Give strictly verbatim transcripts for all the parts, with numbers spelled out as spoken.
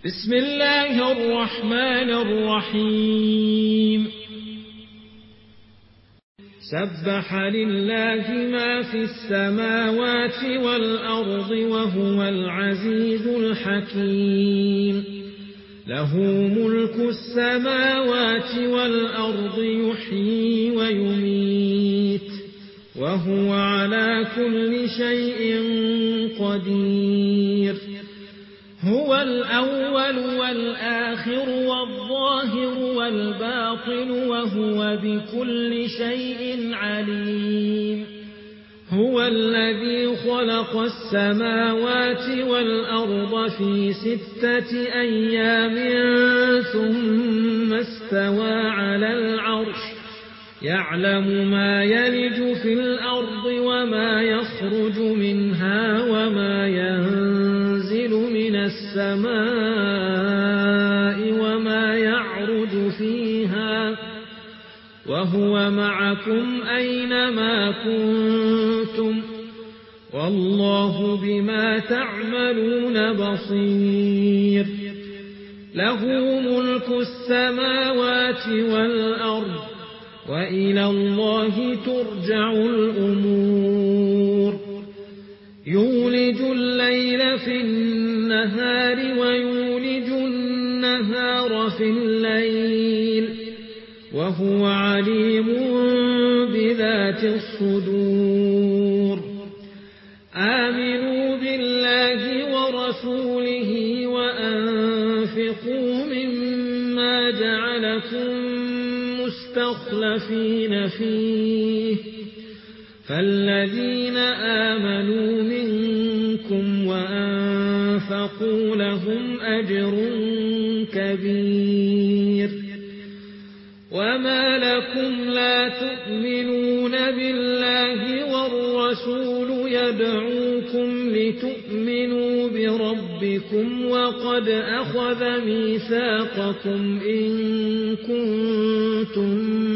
بسم الله الرحمن الرحيم سبح لله ما في السماوات والأرض وهو العزيز الحكيم له ملك السماوات والأرض يحيي ويميت وهو على كل شيء قدير هو الأول والآخر والظاهر والباطن وهو بكل شيء عليم هو الذي خلق السماوات والأرض في ستة أيام ثم استوى على العرش يعلم ما يلج في الأرض وما يخرج منها وما ينزل من السماء وما يعرج فيها وهو معكم أينما كنتم والله بما تعملون بصير له ملك السماوات والأرض وإلى الله ترجع الأمور يولج الليل في النهار ويولج النهار في الليل وهو عليم بذات الصدور آمنوا بالله ورسوله وأنفقوا مما جعلكم مستخلفين فيه فالذين آمنوا منكم وأنفقوا لهم أجر كبير وما لكم لا تؤمنون بالله والرسول يدعوكم لتؤمنوا بربكم وقد أخذ ميثاقكم إن كنتم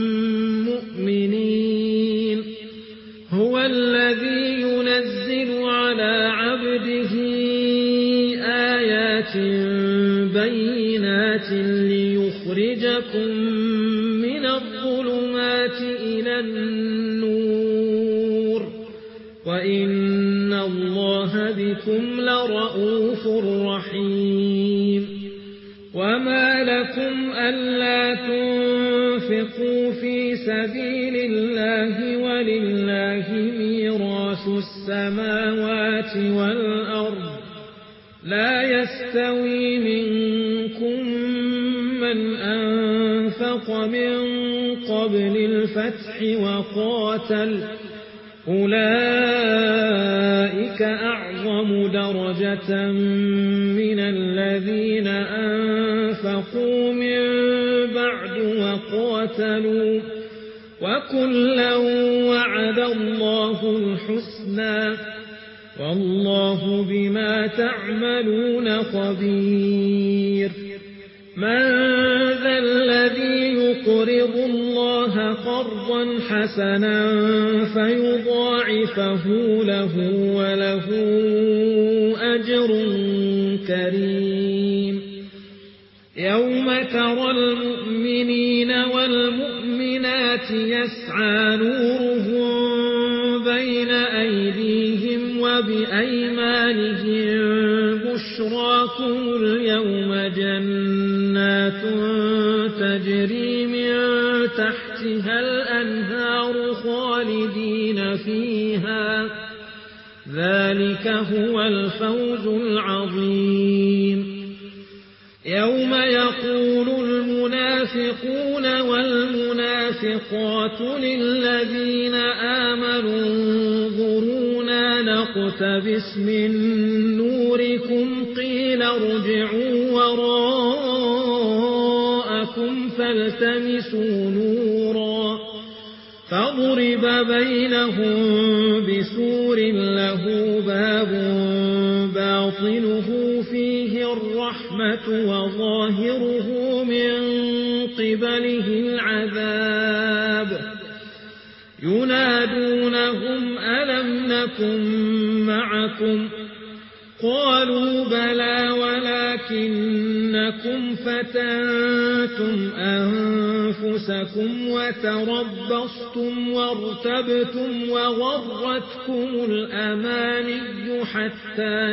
مؤمنين هو الذي ينزل على عبده آيات بينات ليخرجكم من الظلمات إلى النور وإن الله بكم لرءوف رحيم وما لكم ألا تنفقوا في سبيل الله ولله ميراث السماوات والأرض لا يستوي منكم من أنفق من قبل الفتح وقاتل أولئك أعظم درجة من الذين أنفقوا من بعد وقاتلوا وكلا وعد الله الحسنى والله بما تعملون خبير من ذا الذي يقرض الله قرضا حسنا فيضاعفه له وله أجر كريم يوم ترى المؤمنين والمؤمنات يسعى نورهم بين أيديهم وبأيمانهم بشراكم اليوم جنات تجري من تحتها الأنهار خالدين فيها ذلك هو الفوز العظيم يوم يقول المنافقون والمنافقات للذين آمنوا انظرونا نقتبس من نوركم قيل ارجعوا وراءكم فالتمسوا نورا فضرب بينهم بسور له باب باطنه فيه الرحمة وظاهره من قبله العذاب ينادونهم ألم نكن معكم قالوا بلى ولكنكم فتنتم أنفسكم وتربصتم وارتبتم وغرتكم الأماني حتى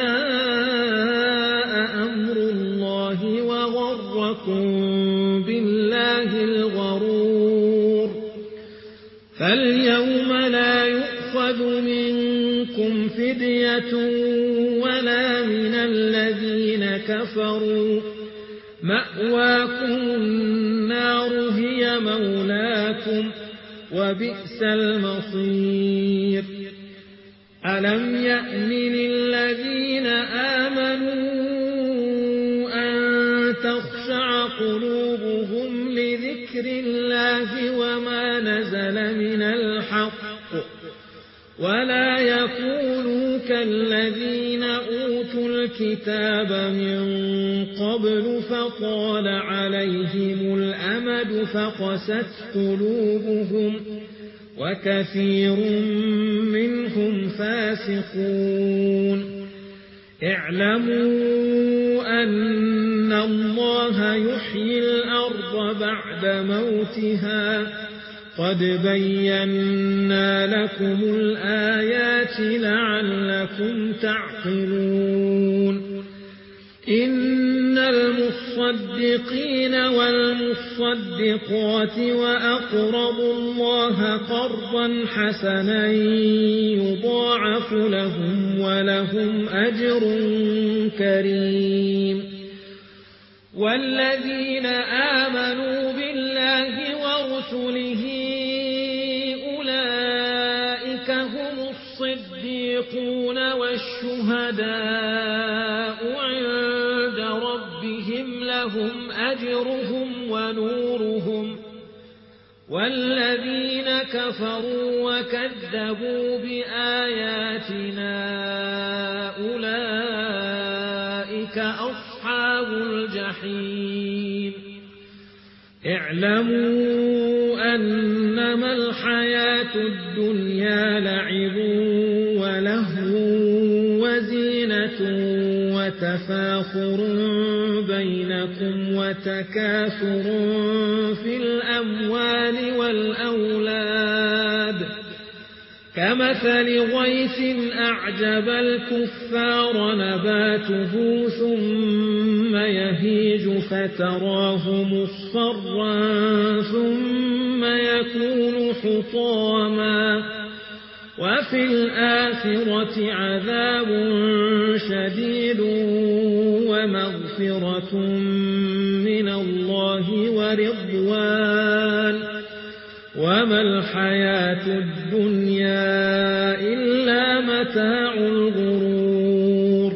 جاء أمر الله وغركم بالله الغرور فاليوم لا يؤخذ منكم فدية ولا من الذين كفروا مأواكم النار هي مولاكم وبئس المصير ألم يأن للذين آمنوا أن تخشع قلوبهم لذكر الله وما نزل من الحق ولا يكونوا كالذين أوتوا الكتاب من قبل فطال عليهم الأمد فقست قلوبهم وكثير منهم فاسقون اعلموا أن الله يحيي الأرض بعد موتها قد بينا لكم الآيات لعلكم تعقلون إن المصدقين والمصدقات وأقرضوا الله قرضا حسنا يضاعف لهم ولهم أجر كريم والذين آمنوا بالله ورسله أولئك هم الصديقون والشهداء عند ربهم لهم أجرهم ونورهم والذين كفروا وكذبوا بآياتنا أولئك أصحاب الجحيم اعلموا أنما الحياة الدنيا لعب ولهو وزينة وتفاخر بينكم وتكاثر في الأموال والأولاد كمثل غيث أعجب الكفار نباته ثم يهيج فتراه مصفرا ثم يكون حطاما وفي الآخرة عذاب شديد ومغفرة من الله ورضوان وما الحياة الدنيا إلا متاع الغرور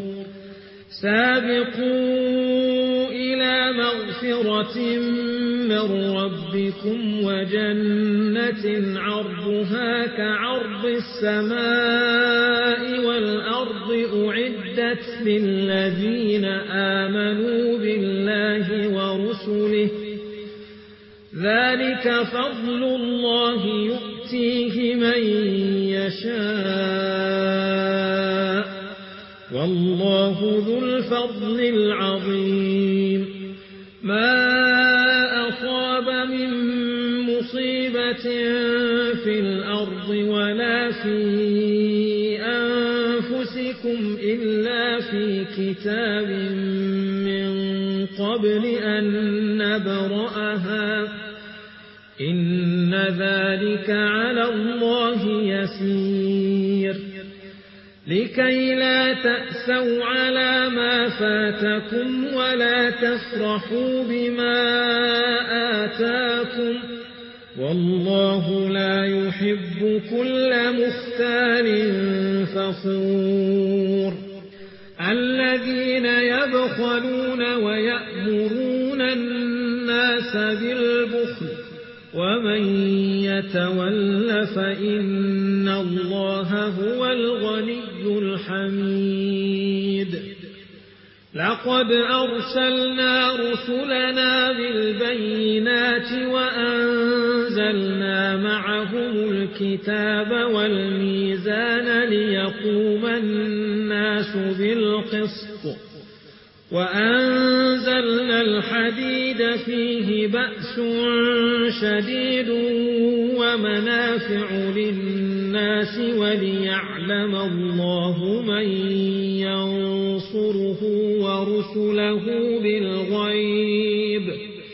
سابقوا إلى مغفرة من ربكم وجنة عرضها كعرض السماء والأرض أعدت للذين آمنوا بالله ورسله ذلك فضل الله يؤتيه من يشاء والله ذو الفضل العظيم ما أصاب من مصيبة في الأرض ولا في أنفسكم إلا في كتاب من قبل أن نبرأها إن ذلك على الله يسير لكي لا تأسوا على ما فاتكم ولا تفرحوا بما آتاكم والله لا يحب كل مختال فخور الذين يبخلون ويأمرون الناس بالبخل ومن يتول فإن الله هو الغني الحميد لقد أرسلنا رسلنا بالبينات وأنزلنا معهم الكتاب والميزان ليقوم الناس الناس بالقسط وأنزلنا الحديد فيه بأس شديد ومنافع للناس وليعلم الله من ينصره ورسله بالغيب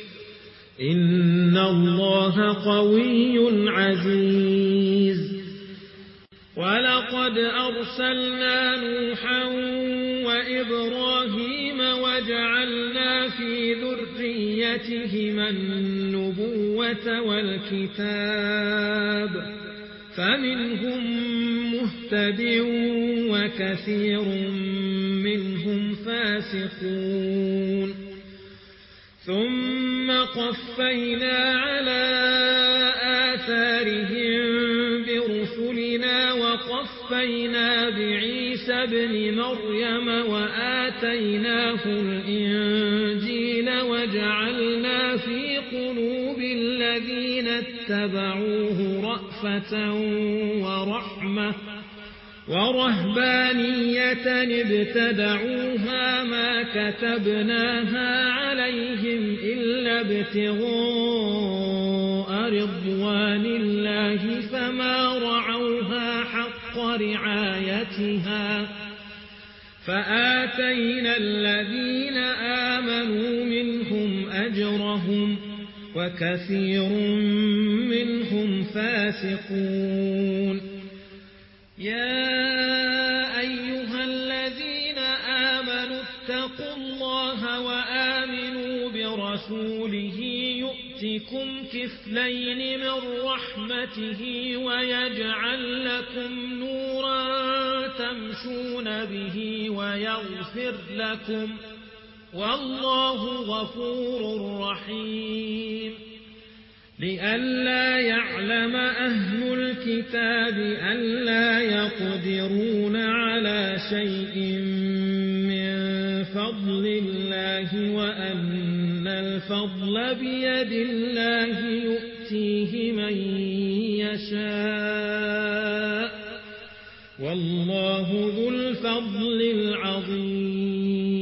إن الله قوي عزيز. ولقد أرسلنا نوحا وإبراهيم وجعلنا في ذريتهما النبوة والكتاب فمنهم مهتد وكثير منهم فاسقون. ثم قفينا على آثارهم برسلنا وقفينا بعيسى ابن مريم وآتيناه الإنجيل وجعلنا في قلوب الذين اتبعوه رأفة ورحمة ورهبانية ابتدعوها ما كتبناها عليهم إلا ابتغاء رضوان الله فما رعوها حق رعايتها فآتينا الذين آمنوا منهم أجرهم وكثير منهم فاسقون. يا أيها الذين آمنوا اتقوا الله وآمنوا برسوله يؤتكم كفلين من رحمته ويجعل لكم نورا تمشون به ويغفر لكم والله غفور رحيم. لئلا يعلم أهل الكتاب ألا يقدرون على شيء من فضل الله وأن الفضل بيد الله يؤتيه من يشاء والله ذو الفضل العظيم.